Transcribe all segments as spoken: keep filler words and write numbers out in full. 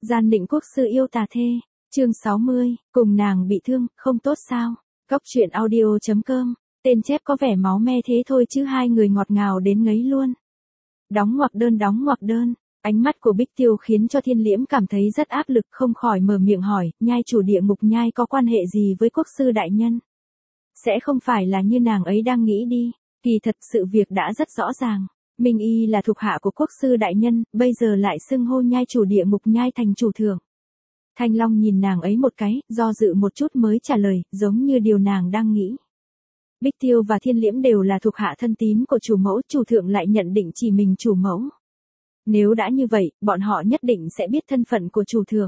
Gian định quốc sư yêu tà thê, chương sáu mươi, cùng nàng bị thương, không tốt sao? Góc truyện audio chấm com, tên chép có vẻ máu me thế thôi chứ hai người ngọt ngào đến ngấy luôn. Đóng ngoặc đơn đóng ngoặc đơn, ánh mắt của Bích Tiêu khiến cho Thiên Liễm cảm thấy rất áp lực, không khỏi mở miệng hỏi, nhai chủ địa ngục nhai có quan hệ gì với quốc sư đại nhân? Sẽ không phải là như nàng ấy đang nghĩ đi, kỳ thật sự việc đã rất rõ ràng. Minh Y là thuộc hạ của quốc sư đại nhân, bây giờ lại xưng hô nhai chủ địa ngục nhai thành chủ thượng. Thanh Long nhìn nàng ấy một cái, do dự một chút mới trả lời, giống như điều nàng đang nghĩ. Bích Tiêu và Thiên Liễm đều là thuộc hạ thân tín của chủ mẫu, chủ thượng lại nhận định chỉ mình chủ mẫu. Nếu đã như vậy, bọn họ nhất định sẽ biết thân phận của chủ thượng.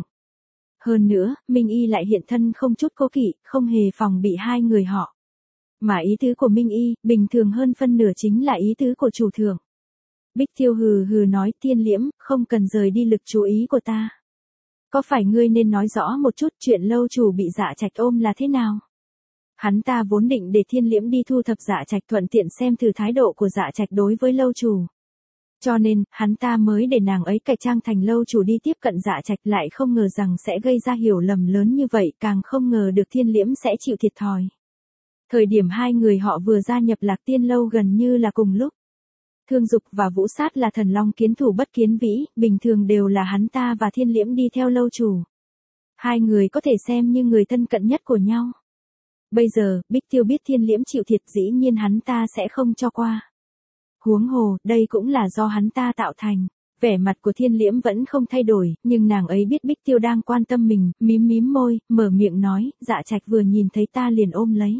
Hơn nữa, Minh Y lại hiện thân không chút cố kỵ, không hề phòng bị hai người họ. Mà ý tứ của Minh Y, bình thường hơn phân nửa chính là ý tứ của chủ thượng. Bích Tiêu hừ hừ nói, Thiên Liễm, không cần rời đi lực chú ý của ta. Có phải ngươi nên nói rõ một chút chuyện lâu chủ bị Dạ Trạch ôm là thế nào? Hắn ta vốn định để Thiên Liễm đi thu thập Dạ Trạch thuận tiện xem thử thái độ của Dạ Trạch đối với lâu chủ. Cho nên, hắn ta mới để nàng ấy cải trang thành lâu chủ đi tiếp cận Dạ Trạch, lại không ngờ rằng sẽ gây ra hiểu lầm lớn như vậy, càng không ngờ được Thiên Liễm sẽ chịu thiệt thòi. Thời điểm hai người họ vừa gia nhập Lạc Tiên lâu gần như là cùng lúc. Thương Dục và Vũ Sát là thần long kiến thủ bất kiến vĩ, bình thường đều là hắn ta và Thiên Liễm đi theo lâu chủ. Hai người có thể xem như người thân cận nhất của nhau. Bây giờ, Bích Tiêu biết Thiên Liễm chịu thiệt, dĩ nhiên hắn ta sẽ không cho qua. Huống hồ, đây cũng là do hắn ta tạo thành. Vẻ mặt của Thiên Liễm vẫn không thay đổi, nhưng nàng ấy biết Bích Tiêu đang quan tâm mình, mím mím môi, mở miệng nói, Dạ Trạch vừa nhìn thấy ta liền ôm lấy.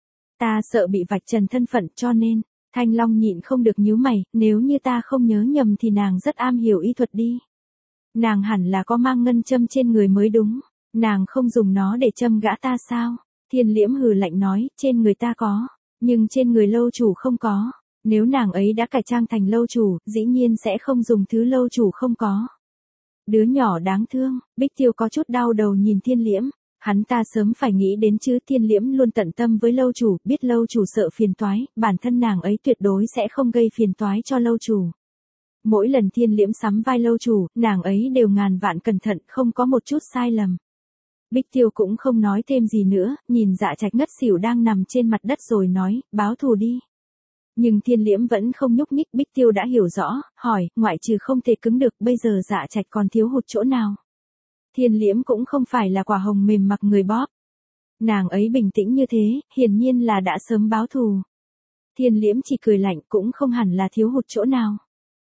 Ta sợ bị vạch trần thân phận cho nên. Thanh Long nhịn không được nhíu mày, nếu như ta không nhớ nhầm thì nàng rất am hiểu y thuật đi. Nàng hẳn là có mang ngân châm trên người mới đúng, nàng không dùng nó để châm gã ta sao? Thiên Liễm hừ lạnh nói, trên người ta có, nhưng trên người lâu chủ không có. Nếu nàng ấy đã cải trang thành lâu chủ, dĩ nhiên sẽ không dùng thứ lâu chủ không có. Đứa nhỏ đáng thương, Bích Tiêu có chút đau đầu nhìn Thiên Liễm. Hắn ta sớm phải nghĩ đến chứ, Thiên Liễm luôn tận tâm với lâu chủ, biết lâu chủ sợ phiền toái, bản thân nàng ấy tuyệt đối sẽ không gây phiền toái cho lâu chủ. Mỗi lần Thiên Liễm sắm vai lâu chủ, nàng ấy đều ngàn vạn cẩn thận, không có một chút sai lầm. Bích Tiêu cũng không nói thêm gì nữa, nhìn Dạ Trạch ngất xỉu đang nằm trên mặt đất rồi nói, báo thù đi. Nhưng Thiên Liễm vẫn không nhúc nhích. Bích Tiêu đã hiểu rõ, hỏi, ngoại trừ không thể cứng được, bây giờ Dạ Trạch còn thiếu hụt chỗ nào? Thiên Liễm cũng không phải là quả hồng mềm mặc người bóp. Nàng ấy bình tĩnh như thế, hiển nhiên là đã sớm báo thù. Thiên Liễm chỉ cười lạnh, cũng không hẳn là thiếu hụt chỗ nào.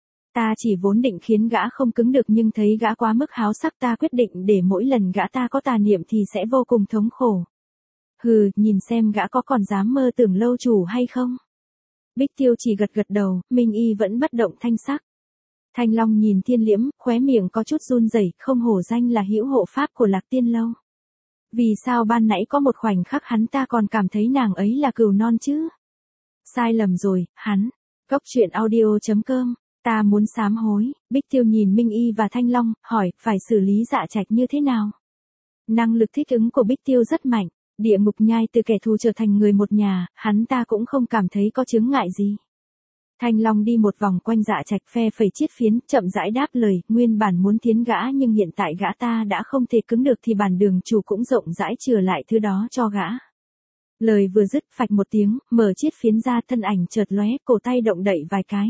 Ta chỉ vốn định khiến gã không cứng được, nhưng thấy gã quá mức háo sắc, ta quyết định để mỗi lần gã ta có tà niệm thì sẽ vô cùng thống khổ. Hừ, nhìn xem gã có còn dám mơ tưởng lâu chủ hay không? Bích Tiêu chỉ gật gật đầu, Minh Y vẫn bất động thanh sắc. Thanh Long nhìn Thiên Liễm, khóe miệng có chút run rẩy, không hổ danh là hữu hộ pháp của Lạc Tiên lâu. Vì sao ban nãy có một khoảnh khắc hắn ta còn cảm thấy nàng ấy là cừu non chứ? Sai lầm rồi, hắn. Góc truyện audio chấm com, ta muốn sám hối. Bích Tiêu nhìn Minh Y và Thanh Long, hỏi, phải xử lý Dạ Trạch như thế nào? Năng lực thích ứng của Bích Tiêu rất mạnh, địa ngục nhai từ kẻ thù trở thành người một nhà, hắn ta cũng không cảm thấy có chướng ngại gì. Thanh Long đi một vòng quanh Dạ Trạch, phe phẩy chiết phiến, chậm rãi đáp lời, nguyên bản muốn tiến gã nhưng hiện tại gã ta đã không thể cứng được thì bản đường chủ cũng rộng rãi chừa lại thứ đó cho gã. Lời vừa dứt, phạch một tiếng, mở chiết phiến ra, thân ảnh chợt lóe, cổ tay động đậy vài cái.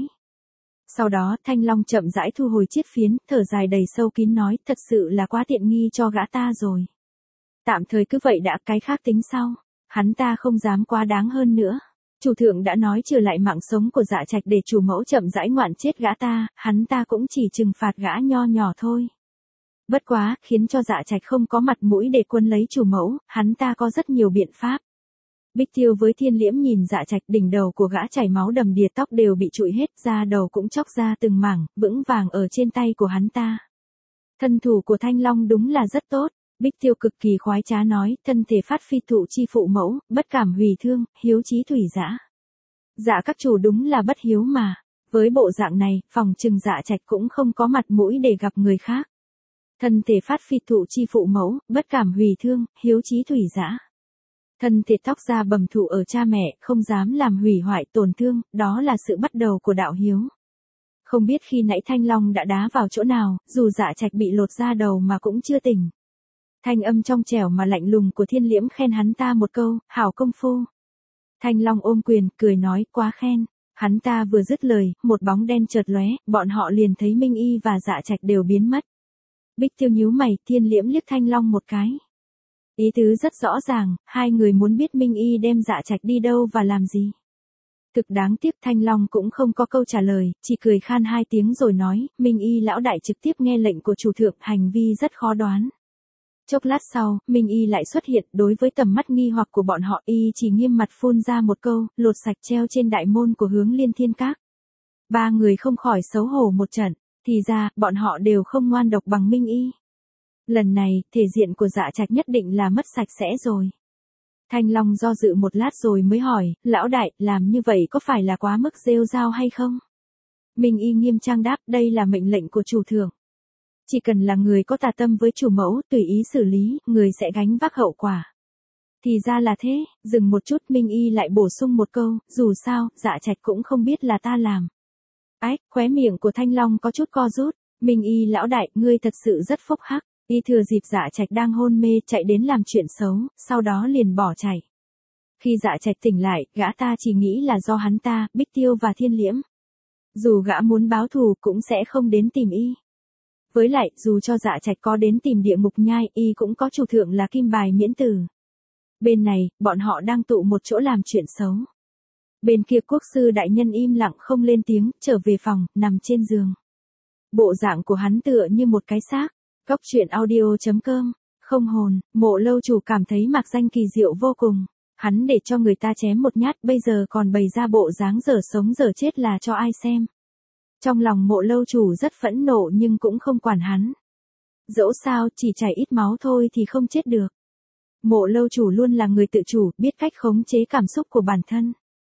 Sau đó, Thanh Long chậm rãi thu hồi chiết phiến, thở dài đầy sâu kín nói, thật sự là quá tiện nghi cho gã ta rồi. Tạm thời cứ vậy đã, cái khác tính sau. Hắn ta không dám quá đáng hơn nữa. Chủ thượng đã nói trừ lại mạng sống của Dạ Trạch để chủ mẫu chậm rãi ngoạn chết gã ta, hắn ta cũng chỉ trừng phạt gã nho nhỏ thôi. Bất quá, khiến cho Dạ Trạch không có mặt mũi để quân lấy chủ mẫu, hắn ta có rất nhiều biện pháp. Bích Tiêu với Thiên Liễm nhìn Dạ Trạch, đỉnh đầu của gã chảy máu đầm đìa, tóc đều bị trụi hết, da đầu cũng chóc ra từng mảng, vững vàng ở trên tay của hắn ta. Thân thủ của Thanh Long đúng là rất tốt. Bích Tiêu cực kỳ khoái trá nói, thân thể phát phi thụ chi phụ mẫu, bất cảm hủy thương, hiếu chí thủy dã. Dạ các chủ đúng là bất hiếu mà. Với bộ dạng này, phòng trừng Dạ Trạch cũng không có mặt mũi để gặp người khác. Thân thể phát phi thụ chi phụ mẫu, bất cảm hủy thương, hiếu chí thủy dã. Thân thể tóc da bầm thụ ở cha mẹ, không dám làm hủy hoại tổn thương, đó là sự bắt đầu của đạo hiếu. Không biết khi nãy Thanh Long đã đá vào chỗ nào, dù Dạ Trạch bị lột da đầu mà cũng chưa tỉnh. Thanh âm trong trẻo mà lạnh lùng của Thiên Liễm khen hắn ta một câu, hảo công phu. Thanh Long ôm quyền, cười nói, quá khen. Hắn ta vừa dứt lời, một bóng đen chợt lóe, bọn họ liền thấy Minh Y và Dạ Trạch đều biến mất. Bích Tiêu nhíu mày, Thiên Liễm liếc Thanh Long một cái. Ý tứ rất rõ ràng, hai người muốn biết Minh Y đem Dạ Trạch đi đâu và làm gì. Thực đáng tiếc Thanh Long cũng không có câu trả lời, chỉ cười khan hai tiếng rồi nói, Minh Y lão đại trực tiếp nghe lệnh của chủ thượng, hành vi rất khó đoán. Chốc lát sau, Minh Y lại xuất hiện, đối với tầm mắt nghi hoặc của bọn họ, Y chỉ nghiêm mặt phun ra một câu, lột sạch treo trên đại môn của Hướng Liên Thiên Các. Ba người không khỏi xấu hổ một trận, thì ra, bọn họ đều không ngoan độc bằng Minh Y. Lần này, thể diện của Dạ Trạch nhất định là mất sạch sẽ rồi. Thanh Long do dự một lát rồi mới hỏi, lão đại, làm như vậy có phải là quá mức rêu rao hay không? Minh Y nghiêm trang đáp, đây là mệnh lệnh của chủ thượng. Chỉ cần là người có tà tâm với chủ mẫu, tùy ý xử lý, người sẽ gánh vác hậu quả. Thì ra là thế, dừng một chút Minh Y lại bổ sung một câu, dù sao, Dạ Trạch cũng không biết là ta làm. Ách, khóe miệng của Thanh Long có chút co rút, Minh Y lão đại, ngươi thật sự rất phúc hắc. Y thừa dịp Dạ Trạch đang hôn mê chạy đến làm chuyện xấu, sau đó liền bỏ chạy. Khi Dạ Trạch tỉnh lại, gã ta chỉ nghĩ là do hắn ta, Bích Tiêu và Thiên Liễm. Dù gã muốn báo thù cũng sẽ không đến tìm Y. Với lại, dù cho Dạ Trạch có đến tìm địa ngục nhai, Y cũng có chủ thượng là kim bài miễn tử. Bên này, bọn họ đang tụ một chỗ làm chuyện xấu. Bên kia quốc sư đại nhân im lặng không lên tiếng, trở về phòng, nằm trên giường. Bộ dạng của hắn tựa như một cái xác. Góc truyện audio chấm com, không hồn, Mộ lâu chủ cảm thấy Mạc Danh kỳ diệu vô cùng. Hắn để cho người ta chém một nhát, bây giờ còn bày ra bộ dáng dở sống dở chết là cho ai xem. Trong lòng Mộ lâu chủ rất phẫn nộ nhưng cũng không quản hắn. Dẫu sao, chỉ chảy ít máu thôi thì không chết được. Mộ lâu chủ luôn là người tự chủ, biết cách khống chế cảm xúc của bản thân.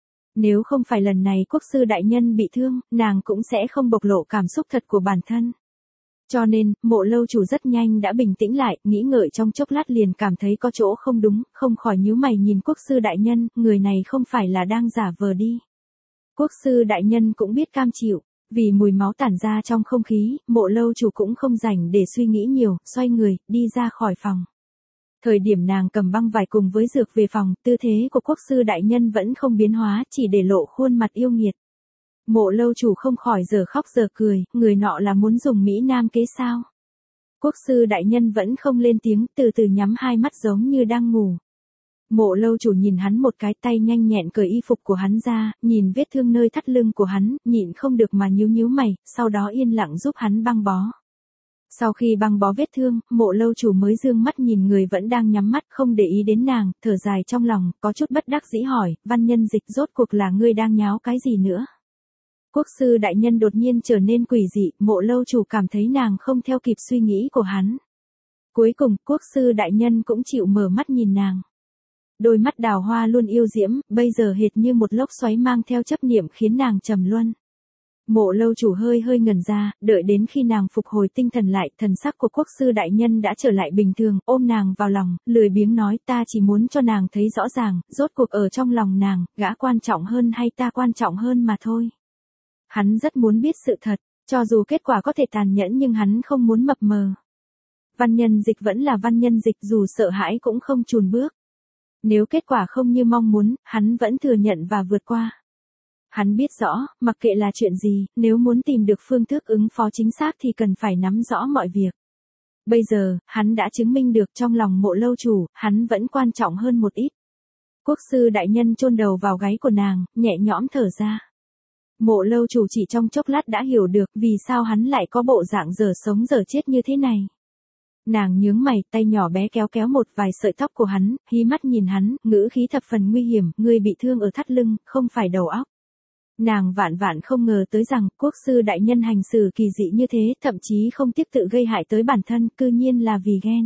Nếu không phải lần này quốc sư đại nhân bị thương, nàng cũng sẽ không bộc lộ cảm xúc thật của bản thân. Cho nên, Mộ lâu chủ rất nhanh đã bình tĩnh lại, nghĩ ngợi trong chốc lát liền cảm thấy có chỗ không đúng, không khỏi nhíu mày nhìn quốc sư đại nhân, người này không phải là đang giả vờ đi. Quốc sư đại nhân cũng biết cam chịu, vì mùi máu tản ra trong không khí, Mộ lâu chủ cũng không rảnh để suy nghĩ nhiều, xoay người, đi ra khỏi phòng. Thời điểm nàng cầm băng vải cùng với dược về phòng, tư thế của quốc sư đại nhân vẫn không biến hóa, chỉ để lộ khuôn mặt yêu nghiệt. Mộ lâu chủ không khỏi giờ khóc giờ cười, người nọ là muốn dùng Mỹ Nam kế sao. Quốc sư đại nhân vẫn không lên tiếng, từ từ nhắm hai mắt giống như đang ngủ. Mộ lâu chủ nhìn hắn một cái, tay nhanh nhẹn cởi y phục của hắn ra, nhìn vết thương nơi thắt lưng của hắn, nhịn không được mà nhíu nhíu mày, sau đó yên lặng giúp hắn băng bó. Sau khi băng bó vết thương, Mộ lâu chủ mới dương mắt nhìn người vẫn đang nhắm mắt không để ý đến nàng, thở dài trong lòng, có chút bất đắc dĩ hỏi, Văn Nhân Dịch rốt cuộc là ngươi đang nháo cái gì nữa? Quốc sư đại nhân đột nhiên trở nên quỷ dị, Mộ lâu chủ cảm thấy nàng không theo kịp suy nghĩ của hắn. Cuối cùng, quốc sư đại nhân cũng chịu mở mắt nhìn nàng. Đôi mắt đào hoa luôn yêu diễm, bây giờ hệt như một lốc xoáy mang theo chấp niệm khiến nàng trầm luân. Mộ lâu chủ hơi hơi ngẩn ra, đợi đến khi nàng phục hồi tinh thần lại, thần sắc của quốc sư đại nhân đã trở lại bình thường, ôm nàng vào lòng, lười biếng nói, ta chỉ muốn cho nàng thấy rõ ràng, rốt cuộc ở trong lòng nàng, gã quan trọng hơn hay ta quan trọng hơn mà thôi. Hắn rất muốn biết sự thật, cho dù kết quả có thể tàn nhẫn nhưng hắn không muốn mập mờ. Văn Nhân Dịch vẫn là Văn Nhân Dịch, dù sợ hãi cũng không chùn bước. Nếu kết quả không như mong muốn, hắn vẫn thừa nhận và vượt qua. Hắn biết rõ, mặc kệ là chuyện gì, nếu muốn tìm được phương thức ứng phó chính xác thì cần phải nắm rõ mọi việc. Bây giờ, hắn đã chứng minh được trong lòng Mộ lâu chủ, hắn vẫn quan trọng hơn một ít. Quốc sư đại nhân chôn đầu vào gáy của nàng, nhẹ nhõm thở ra. Mộ lâu chủ chỉ trong chốc lát đã hiểu được vì sao hắn lại có bộ dạng dở sống dở chết như thế này. Nàng nhướng mày, tay nhỏ bé kéo kéo một vài sợi tóc của hắn, hí mắt nhìn hắn, ngữ khí thập phần nguy hiểm, ngươi bị thương ở thắt lưng, không phải đầu óc. Nàng vạn vạn không ngờ tới rằng, quốc sư đại nhân hành xử kỳ dị như thế, thậm chí không tiếc tự gây hại tới bản thân, cư nhiên là vì ghen.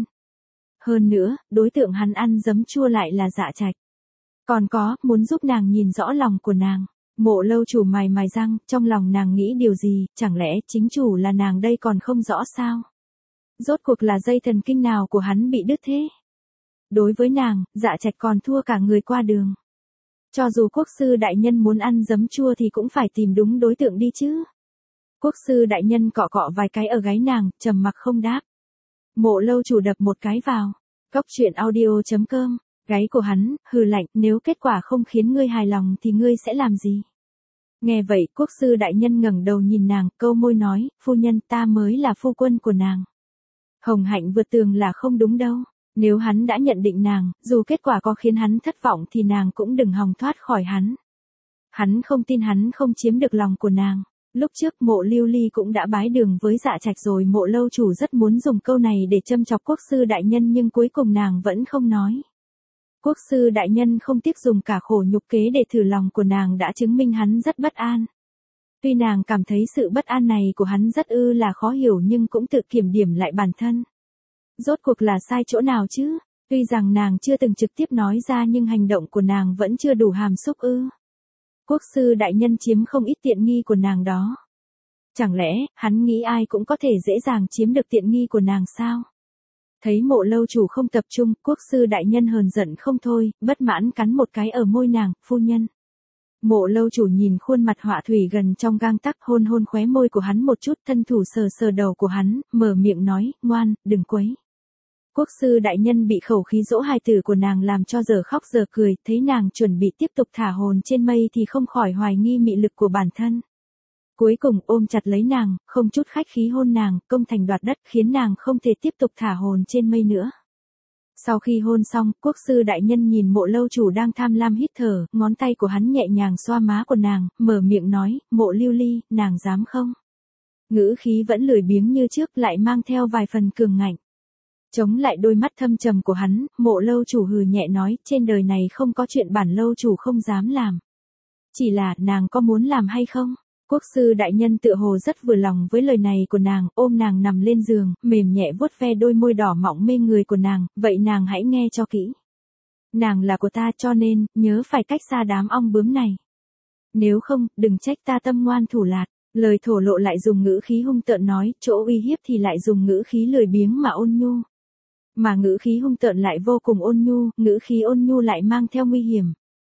Hơn nữa, đối tượng hắn ăn giấm chua lại là Dạ Trạch. Còn có, muốn giúp nàng nhìn rõ lòng của nàng. Mộ lâu chủ mày mày răng, trong lòng nàng nghĩ điều gì, chẳng lẽ chính chủ là nàng đây còn không rõ sao? Rốt cuộc là dây thần kinh nào của hắn bị đứt thế? Đối với nàng, Dạ Trạch còn thua cả người qua đường. Cho dù quốc sư đại nhân muốn ăn giấm chua thì cũng phải tìm đúng đối tượng đi chứ. Quốc sư đại nhân cọ cọ vài cái ở gáy nàng, trầm mặc không đáp. Mộ lâu chủ đập một cái vào. Cốc truyện audio.com, gáy của hắn, hừ lạnh, nếu kết quả không khiến ngươi hài lòng thì ngươi sẽ làm gì? Nghe vậy, quốc sư đại nhân ngẩng đầu nhìn nàng, câu môi nói, phu nhân ta mới là phu quân của nàng. Hồng hạnh vượt tường là không đúng đâu. Nếu hắn đã nhận định nàng, dù kết quả có khiến hắn thất vọng thì nàng cũng đừng hòng thoát khỏi hắn. Hắn không tin hắn không chiếm được lòng của nàng. Lúc trước Mộ Lưu Ly cũng đã bái đường với Dạ Trạch rồi, Mộ lâu chủ rất muốn dùng câu này để châm chọc quốc sư đại nhân nhưng cuối cùng nàng vẫn không nói. Quốc sư đại nhân không tiếc dùng cả khổ nhục kế để thử lòng của nàng đã chứng minh hắn rất bất an. Tuy nàng cảm thấy sự bất an này của hắn rất ư là khó hiểu nhưng cũng tự kiểm điểm lại bản thân. Rốt cuộc là sai chỗ nào chứ? Tuy rằng nàng chưa từng trực tiếp nói ra nhưng hành động của nàng vẫn chưa đủ hàm xúc ư. Quốc sư đại nhân chiếm không ít tiện nghi của nàng đó. Chẳng lẽ, hắn nghĩ ai cũng có thể dễ dàng chiếm được tiện nghi của nàng sao? Thấy Mộ lâu chủ không tập trung, quốc sư đại nhân hờn giận không thôi, bất mãn cắn một cái ở môi nàng, phu nhân. Mộ lâu chủ nhìn khuôn mặt họa thủy gần trong gang tắc, hôn hôn khóe môi của hắn một chút, thân thủ sờ sờ đầu của hắn, mở miệng nói, ngoan, đừng quấy. Quốc sư đại nhân bị khẩu khí dỗ hài tử của nàng làm cho giờ khóc giờ cười, thấy nàng chuẩn bị tiếp tục thả hồn trên mây thì không khỏi hoài nghi mị lực của bản thân. Cuối cùng ôm chặt lấy nàng, không chút khách khí hôn nàng, công thành đoạt đất khiến nàng không thể tiếp tục thả hồn trên mây nữa. Sau khi hôn xong, quốc sư đại nhân nhìn Mộ lâu chủ đang tham lam hít thở, ngón tay của hắn nhẹ nhàng xoa má của nàng, mở miệng nói, Mộ Lưu Ly, nàng dám không? Ngữ khí vẫn lười biếng như trước lại mang theo vài phần cường ngạnh. Chống lại đôi mắt thâm trầm của hắn, Mộ lâu chủ hừ nhẹ nói, trên đời này không có chuyện bản lâu chủ không dám làm. Chỉ là, nàng có muốn làm hay không? Quốc sư đại nhân tựa hồ rất vừa lòng với lời này của nàng, ôm nàng nằm lên giường, mềm nhẹ vuốt ve đôi môi đỏ mọng mê người của nàng, vậy nàng hãy nghe cho kỹ. Nàng là của ta cho nên, nhớ phải cách xa đám ong bướm này. Nếu không, đừng trách ta tâm ngoan thủ lạt. Lời thổ lộ lại dùng ngữ khí hung tợn nói, chỗ uy hiếp thì lại dùng ngữ khí lười biếng mà ôn nhu. Mà ngữ khí hung tợn lại vô cùng ôn nhu, ngữ khí ôn nhu lại mang theo nguy hiểm.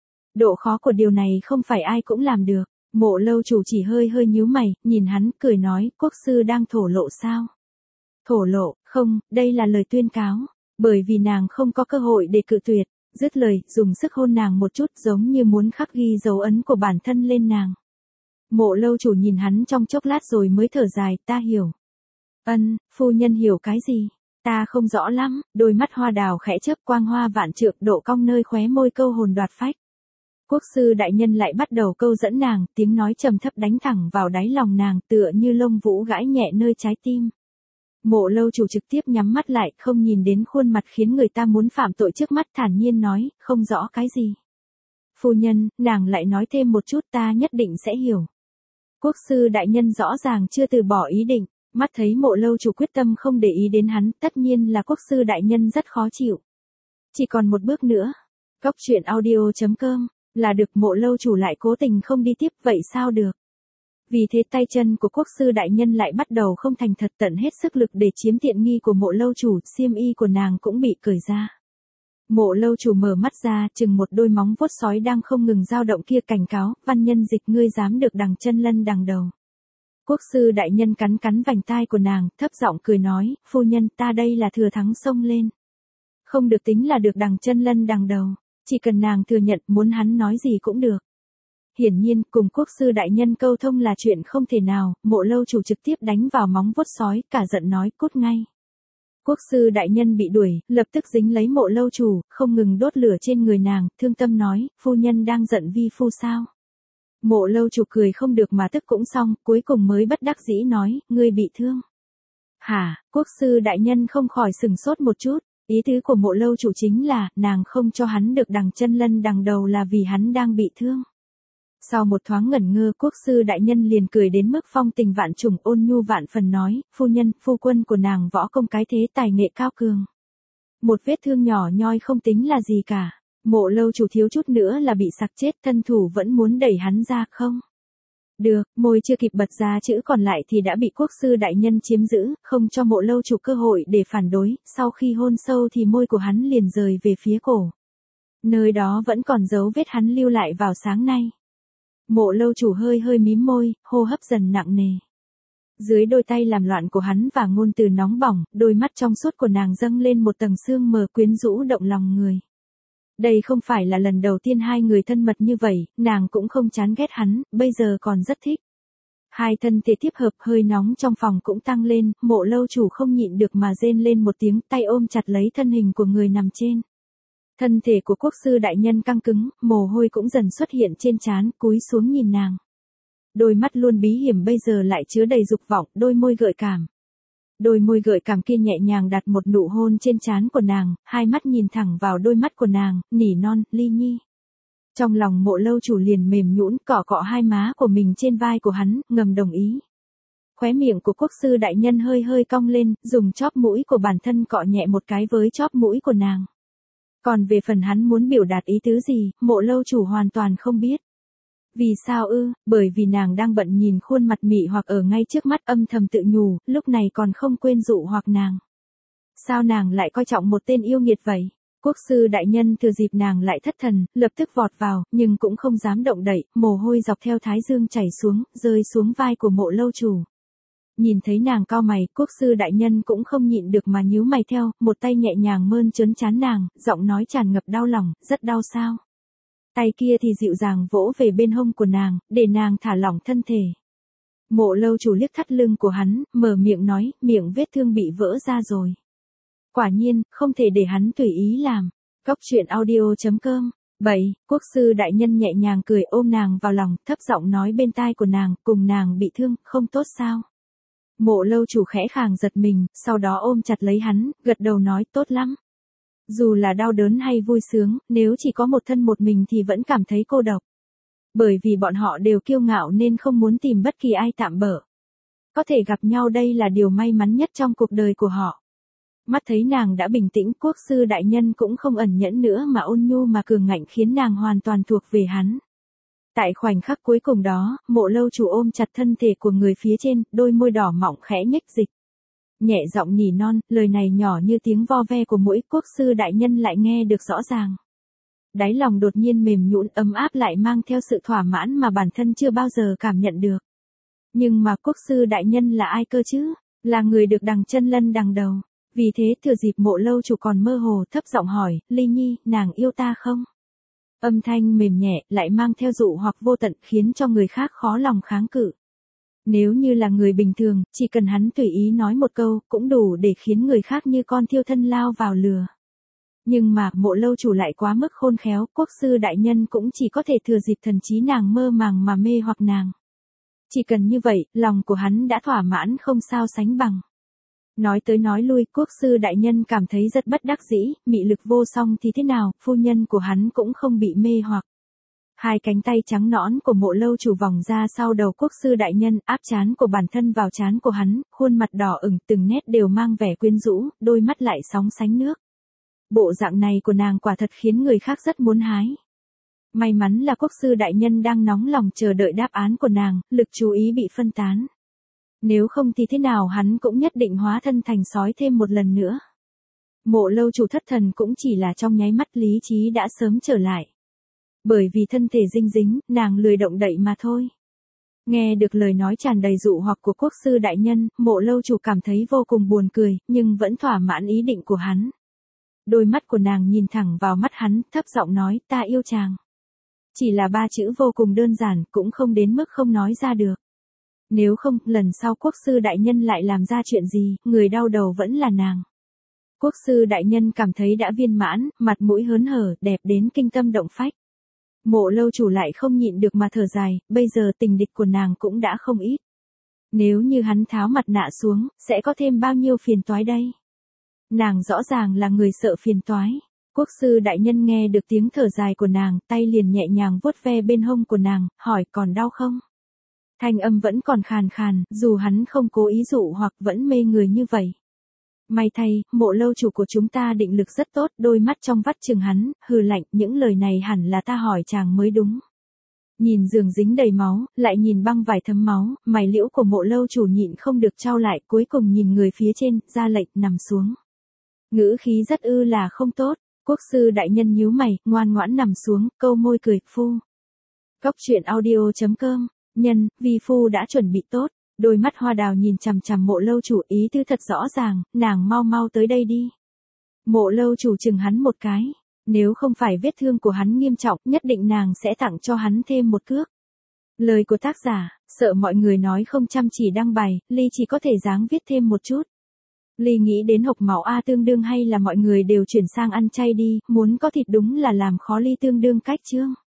Độ khó của điều này không phải ai cũng làm được. Mộ lâu chủ chỉ hơi hơi nhíu mày, nhìn hắn, cười nói, quốc sư đang thổ lộ sao? Thổ lộ, không, đây là lời tuyên cáo. Bởi vì nàng không có cơ hội để cự tuyệt, dứt lời, dùng sức hôn nàng một chút giống như muốn khắc ghi dấu ấn của bản thân lên nàng. Mộ lâu chủ nhìn hắn trong chốc lát rồi mới thở dài, ta hiểu. Ân, phu nhân hiểu cái gì? Ta không rõ lắm, đôi mắt hoa đào khẽ chớp quang hoa vạn trượng độ cong nơi khóe môi câu hồn đoạt phách. Quốc sư đại nhân lại bắt đầu câu dẫn nàng, tiếng nói trầm thấp đánh thẳng vào đáy lòng nàng tựa như lông vũ gãi nhẹ nơi trái tim. Mộ lâu chủ trực tiếp nhắm mắt lại, không nhìn đến khuôn mặt khiến người ta muốn phạm tội trước mắt, thản nhiên nói, không rõ cái gì. Phu nhân, nàng lại nói thêm một chút, ta nhất định sẽ hiểu. Quốc sư đại nhân rõ ràng chưa từ bỏ ý định, mắt thấy mộ lâu chủ quyết tâm không để ý đến hắn, tất nhiên là quốc sư đại nhân rất khó chịu. Chỉ còn một bước nữa. Cốc truyện audio.com, là được. Mộ lâu chủ lại cố tình không đi tiếp, vậy sao được? Vì thế tay chân của quốc sư đại nhân lại bắt đầu không thành thật, tận hết sức lực để chiếm tiện nghi của mộ lâu chủ, xiêm y của nàng cũng bị cởi ra. Mộ lâu chủ mở mắt ra, chừng một đôi móng vuốt sói đang không ngừng dao động kia, cảnh cáo, văn nhân dịch, ngươi dám được đằng chân lân đằng đầu. Quốc sư đại nhân cắn cắn vành tai của nàng, thấp giọng cười nói, phu nhân, ta đây là thừa thắng xông lên. Không được tính là được đằng chân lân đằng đầu, chỉ cần nàng thừa nhận, muốn hắn nói gì cũng được. Hiển nhiên, cùng quốc sư đại nhân câu thông là chuyện không thể nào, mộ lâu chủ trực tiếp đánh vào móng vuốt sói, cả giận nói, cút ngay. Quốc sư đại nhân bị đuổi, lập tức dính lấy mộ lâu chủ, không ngừng đốt lửa trên người nàng, thương tâm nói, phu nhân đang giận vi phu sao? Mộ lâu chủ cười không được mà tức cũng xong, cuối cùng mới bất đắc dĩ nói, ngươi bị thương. Hả, quốc sư đại nhân không khỏi sừng sốt một chút, ý tứ của mộ lâu chủ chính là, nàng không cho hắn được đằng chân lân đằng đầu là vì hắn đang bị thương. Sau một thoáng ngẩn ngơ, quốc sư đại nhân liền cười đến mức phong tình vạn trùng, ôn nhu vạn phần nói, phu nhân, phu quân của nàng võ công cái thế, tài nghệ cao cường. Một vết thương nhỏ nhoi không tính là gì cả. Mộ lâu chủ thiếu chút nữa là bị sặc chết, thân thủ vẫn muốn đẩy hắn ra, không? Được, môi chưa kịp bật ra chữ còn lại thì đã bị quốc sư đại nhân chiếm giữ, không cho mộ lâu chủ cơ hội để phản đối, sau khi hôn sâu thì môi của hắn liền rời về phía cổ. Nơi đó vẫn còn dấu vết hắn lưu lại vào sáng nay. Mộ lâu chủ hơi hơi mím môi, hô hấp dần nặng nề. Dưới đôi tay làm loạn của hắn và ngôn từ nóng bỏng, đôi mắt trong suốt của nàng dâng lên một tầng sương mờ quyến rũ động lòng người. Đây không phải là lần đầu tiên hai người thân mật như vậy, nàng cũng không chán ghét hắn, bây giờ còn rất thích. Hai thân thể tiếp hợp, hơi nóng trong phòng cũng tăng lên, Mộ lâu chủ không nhịn được mà rên lên một tiếng, tay ôm chặt lấy thân hình của người nằm trên. Thân thể của quốc sư đại nhân căng cứng, mồ hôi cũng dần xuất hiện trên trán, cúi xuống nhìn nàng. Đôi mắt luôn bí hiểm bây giờ lại chứa đầy dục vọng, đôi môi gợi cảm. Đôi môi gợi cảm kia nhẹ nhàng đặt một nụ hôn trên trán của nàng, hai mắt nhìn thẳng vào đôi mắt của nàng, nỉ non, Ly Nhi. Trong lòng Mộ lâu chủ liền mềm nhũn, cọ cọ hai má của mình trên vai của hắn, ngầm đồng ý. Khóe miệng của quốc sư đại nhân hơi hơi cong lên, dùng chóp mũi của bản thân cọ nhẹ một cái với chóp mũi của nàng. Còn về phần hắn muốn biểu đạt ý tứ gì, Mộ lâu chủ hoàn toàn không biết. Vì sao ư? Bởi vì nàng đang bận nhìn khuôn mặt mị hoặc ở ngay trước mắt, âm thầm tự nhủ, lúc này còn không quên dụ hoặc nàng. Sao nàng lại coi trọng một tên yêu nghiệt vậy? Quốc sư đại nhân thừa dịp nàng lại thất thần, lập tức vọt vào, nhưng cũng không dám động đậy, mồ hôi dọc theo thái dương chảy xuống, rơi xuống vai của Mộ lâu chủ. Nhìn thấy nàng cau mày, quốc sư đại nhân cũng không nhịn được mà nhíu mày theo, một tay nhẹ nhàng mơn trớn trán nàng, giọng nói tràn ngập đau lòng, rất đau sao? Tay kia thì dịu dàng vỗ về bên hông của nàng, để nàng thả lỏng thân thể. Mộ lâu chủ liếc thắt lưng của hắn, mở miệng nói, miệng vết thương bị vỡ ra rồi. Quả nhiên, không thể để hắn tùy ý làm. Cóc truyện audio chấm com. bảy. Quốc sư đại nhân nhẹ nhàng cười ôm nàng vào lòng, thấp giọng nói bên tai của nàng, cùng nàng bị thương, không tốt sao? Mộ lâu chủ khẽ khàng giật mình, sau đó ôm chặt lấy hắn, gật đầu nói tốt lắm. Dù là đau đớn hay vui sướng, nếu chỉ có một thân một mình thì vẫn cảm thấy cô độc. Bởi vì bọn họ đều kiêu ngạo nên không muốn tìm bất kỳ ai tạm bỡ. Có thể gặp nhau đây là điều may mắn nhất trong cuộc đời của họ. Mắt thấy nàng đã bình tĩnh, quốc sư đại nhân cũng không ẩn nhẫn nữa mà ôn nhu mà cường ngạnh khiến nàng hoàn toàn thuộc về hắn. Tại khoảnh khắc cuối cùng đó, Mộ lâu chủ ôm chặt thân thể của người phía trên, đôi môi đỏ mọng khẽ nhếch dịch. Nhẹ giọng nỉ non, lời này nhỏ như tiếng vo ve của mỗi quốc sư đại nhân lại nghe được rõ ràng. Đáy lòng đột nhiên mềm nhũn, ấm áp lại mang theo sự thỏa mãn mà bản thân chưa bao giờ cảm nhận được. Nhưng mà quốc sư đại nhân là ai cơ chứ? Là người được đằng chân lân đằng đầu. Vì thế thừa dịp Mộ lâu chủ còn mơ hồ thấp giọng hỏi, Ly Nhi, nàng yêu ta không? Âm thanh mềm nhẹ lại mang theo dụ hoặc vô tận khiến cho người khác khó lòng kháng cự. Nếu như là người bình thường, chỉ cần hắn tùy ý nói một câu, cũng đủ để khiến người khác như con thiêu thân lao vào lừa. Nhưng mà, Mộ lâu chủ lại quá mức khôn khéo, quốc sư đại nhân cũng chỉ có thể thừa dịp thần trí nàng mơ màng mà mê hoặc nàng. Chỉ cần như vậy, lòng của hắn đã thỏa mãn không sao sánh bằng. Nói tới nói lui, quốc sư đại nhân cảm thấy rất bất đắc dĩ, mị lực vô song thì thế nào, phu nhân của hắn cũng không bị mê hoặc. Hai cánh tay trắng nõn của Mộ lâu chủ vòng ra sau đầu quốc sư đại nhân, áp trán của bản thân vào trán của hắn, khuôn mặt đỏ ửng, từng nét đều mang vẻ quyến rũ, đôi mắt lại sóng sánh nước. Bộ dạng này của nàng quả thật khiến người khác rất muốn hái. May mắn là quốc sư đại nhân đang nóng lòng chờ đợi đáp án của nàng, lực chú ý bị phân tán. Nếu không thì thế nào hắn cũng nhất định hóa thân thành sói thêm một lần nữa. Mộ lâu chủ thất thần cũng chỉ là trong nháy mắt, lý trí đã sớm trở lại. Bởi vì thân thể dinh dính, nàng lười động đậy mà thôi. Nghe được lời nói tràn đầy dụ hoặc của quốc sư đại nhân, Mộ lâu chủ cảm thấy vô cùng buồn cười, nhưng vẫn thỏa mãn ý định của hắn. Đôi mắt của nàng nhìn thẳng vào mắt hắn, thấp giọng nói, ta yêu chàng. Chỉ là ba chữ vô cùng đơn giản, cũng không đến mức không nói ra được. Nếu không, lần sau quốc sư đại nhân lại làm ra chuyện gì, người đau đầu vẫn là nàng. Quốc sư đại nhân cảm thấy đã viên mãn, mặt mũi hớn hở, đẹp đến kinh tâm động phách. Mộ lâu chủ lại không nhịn được mà thở dài, bây giờ tình địch của nàng cũng đã không ít. Nếu như hắn tháo mặt nạ xuống, sẽ có thêm bao nhiêu phiền toái đây? Nàng rõ ràng là người sợ phiền toái. Quốc sư đại nhân nghe được tiếng thở dài của nàng, tay liền nhẹ nhàng vuốt ve bên hông của nàng, hỏi còn đau không? Thanh âm vẫn còn khàn khàn, dù hắn không cố ý dụ hoặc vẫn mê người như vậy. May thay, Mộ lâu chủ của chúng ta định lực rất tốt, đôi mắt trong vắt chừng hắn, hừ lạnh, những lời này hẳn là ta hỏi chàng mới đúng. Nhìn giường dính đầy máu, lại nhìn băng vải thấm máu, mày liễu của Mộ lâu chủ nhịn không được trao lại, cuối cùng nhìn người phía trên, ra lệnh, nằm xuống. Ngữ khí rất ư là không tốt, quốc sư đại nhân nhíu mày, ngoan ngoãn nằm xuống, câu môi cười, phu. Cóc truyện audio chấm com, nhân, vi phu đã chuẩn bị tốt. Đôi mắt hoa đào nhìn chằm chằm Mộ lâu chủ, ý tư thật rõ ràng, nàng mau mau tới đây đi. Mộ lâu chủ chừng hắn một cái, nếu không phải vết thương của hắn nghiêm trọng, nhất định nàng sẽ tặng cho hắn thêm một cước. Lời của tác giả, sợ mọi người nói không chăm chỉ đăng bài, Ly chỉ có thể dáng viết thêm một chút. Ly nghĩ đến hộc máu a tương đương hay là mọi người đều chuyển sang ăn chay đi, muốn có thịt đúng là làm khó Ly tương đương cách chương.